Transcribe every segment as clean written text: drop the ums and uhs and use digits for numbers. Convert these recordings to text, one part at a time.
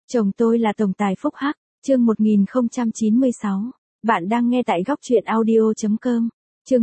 Chồng tôi là tổng tài phúc hắc, chương 1096. Bạn đang nghe tại góc truyện audio.com. Chương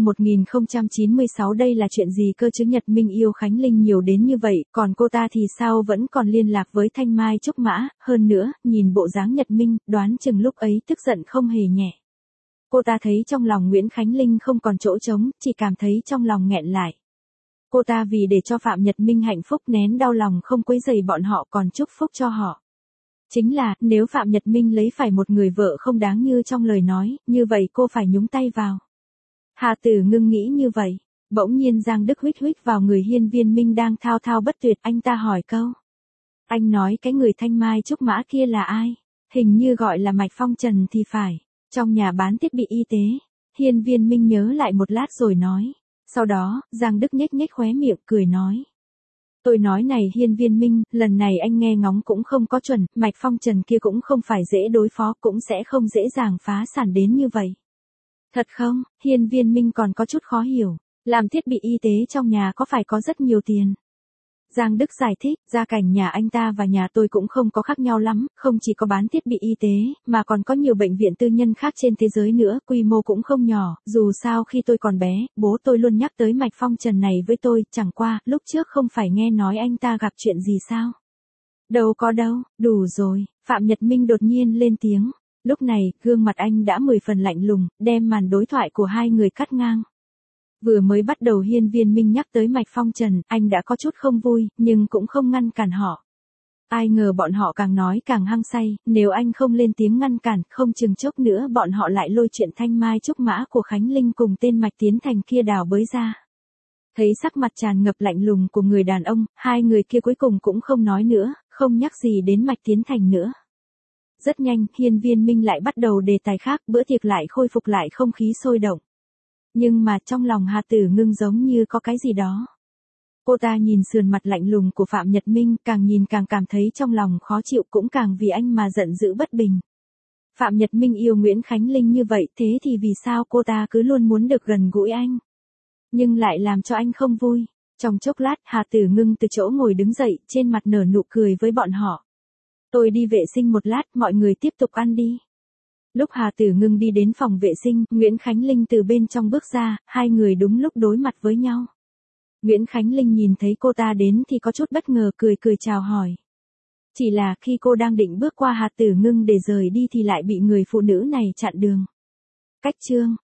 1096 đây là chuyện gì cơ chứ? Nhật Minh yêu Khánh Linh nhiều đến như vậy, còn cô ta thì sao vẫn còn liên lạc với Thanh Mai Trúc Mã, hơn nữa, nhìn bộ dáng Nhật Minh, đoán chừng lúc ấy tức giận không hề nhẹ. Cô ta thấy trong lòng Nguyễn Khánh Linh không còn chỗ trống, chỉ cảm thấy trong lòng nghẹn lại. Cô ta vì để cho Phạm Nhật Minh hạnh phúc nén đau lòng không quấy rầy bọn họ còn chúc phúc cho họ. Chính là, nếu Phạm Nhật Minh lấy phải một người vợ không đáng như trong lời nói, như vậy cô phải nhúng tay vào. Hà Tử Ngưng nghĩ như vậy, bỗng nhiên Giang Đức huých huých vào người Hiên Viên Minh đang thao thao bất tuyệt, anh ta hỏi câu. Anh nói cái người Thanh Mai Trúc Mã kia là ai? Hình như gọi là Mạch Phong Trần thì phải, trong nhà bán thiết bị y tế. Hiên Viên Minh nhớ lại một lát rồi nói. Sau đó, Giang Đức nhếch nhếch khóe miệng cười nói. Tôi nói này Hiên Viên Minh, lần này anh nghe ngóng cũng không có chuẩn, Mạch Phong Trần kia cũng không phải dễ đối phó, cũng sẽ không dễ dàng phá sản đến như vậy. Thật không? Hiên Viên Minh còn có chút khó hiểu, làm thiết bị y tế trong nhà có phải có rất nhiều tiền? Giang Đức giải thích, gia cảnh nhà anh ta và nhà tôi cũng không có khác nhau lắm, không chỉ có bán thiết bị y tế, mà còn có nhiều bệnh viện tư nhân khác trên thế giới nữa, quy mô cũng không nhỏ, dù sao khi tôi còn bé, bố tôi luôn nhắc tới Mạch Phong Trần này với tôi, chẳng qua, lúc trước không phải nghe nói anh ta gặp chuyện gì sao? Đâu có đâu, đủ rồi, Phạm Nhật Minh đột nhiên lên tiếng, lúc này, gương mặt anh đã 10 phần lạnh lùng, đem màn đối thoại của hai người cắt ngang. Vừa mới bắt đầu Hiên Viên Minh nhắc tới Mạch Phong Trần, anh đã có chút không vui, nhưng cũng không ngăn cản họ. Ai ngờ bọn họ càng nói càng hăng say, nếu anh không lên tiếng ngăn cản, không chừng chốc nữa bọn họ lại lôi chuyện Thanh Mai Trúc Mã của Khánh Linh cùng tên Mạch Tiến Thành kia đào bới ra. Thấy sắc mặt tràn ngập lạnh lùng của người đàn ông, hai người kia cuối cùng cũng không nói nữa, không nhắc gì đến Mạch Tiến Thành nữa. Rất nhanh, Hiên Viên Minh lại bắt đầu đề tài khác, bữa tiệc lại khôi phục lại không khí sôi động. Nhưng mà trong lòng Hà Tử Ngưng giống như có cái gì đó. Cô ta nhìn sườn mặt lạnh lùng của Phạm Nhật Minh, càng nhìn càng cảm thấy trong lòng khó chịu, cũng càng vì anh mà giận dữ bất bình. Phạm Nhật Minh yêu Nguyễn Khánh Linh như vậy, thế thì vì sao cô ta cứ luôn muốn được gần gũi anh? Nhưng lại làm cho anh không vui. Trong chốc lát, Hà Tử Ngưng từ chỗ ngồi đứng dậy, trên mặt nở nụ cười với bọn họ. Tôi đi vệ sinh một lát, mọi người tiếp tục ăn đi. Lúc Hà Tử Ngưng đi đến phòng vệ sinh, Nguyễn Khánh Linh từ bên trong bước ra, hai người đúng lúc đối mặt với nhau. Nguyễn Khánh Linh nhìn thấy cô ta đến thì có chút bất ngờ, cười cười chào hỏi. Chỉ là khi cô đang định bước qua Hà Tử Ngưng để rời đi thì lại bị người phụ nữ này chặn đường. Cách chương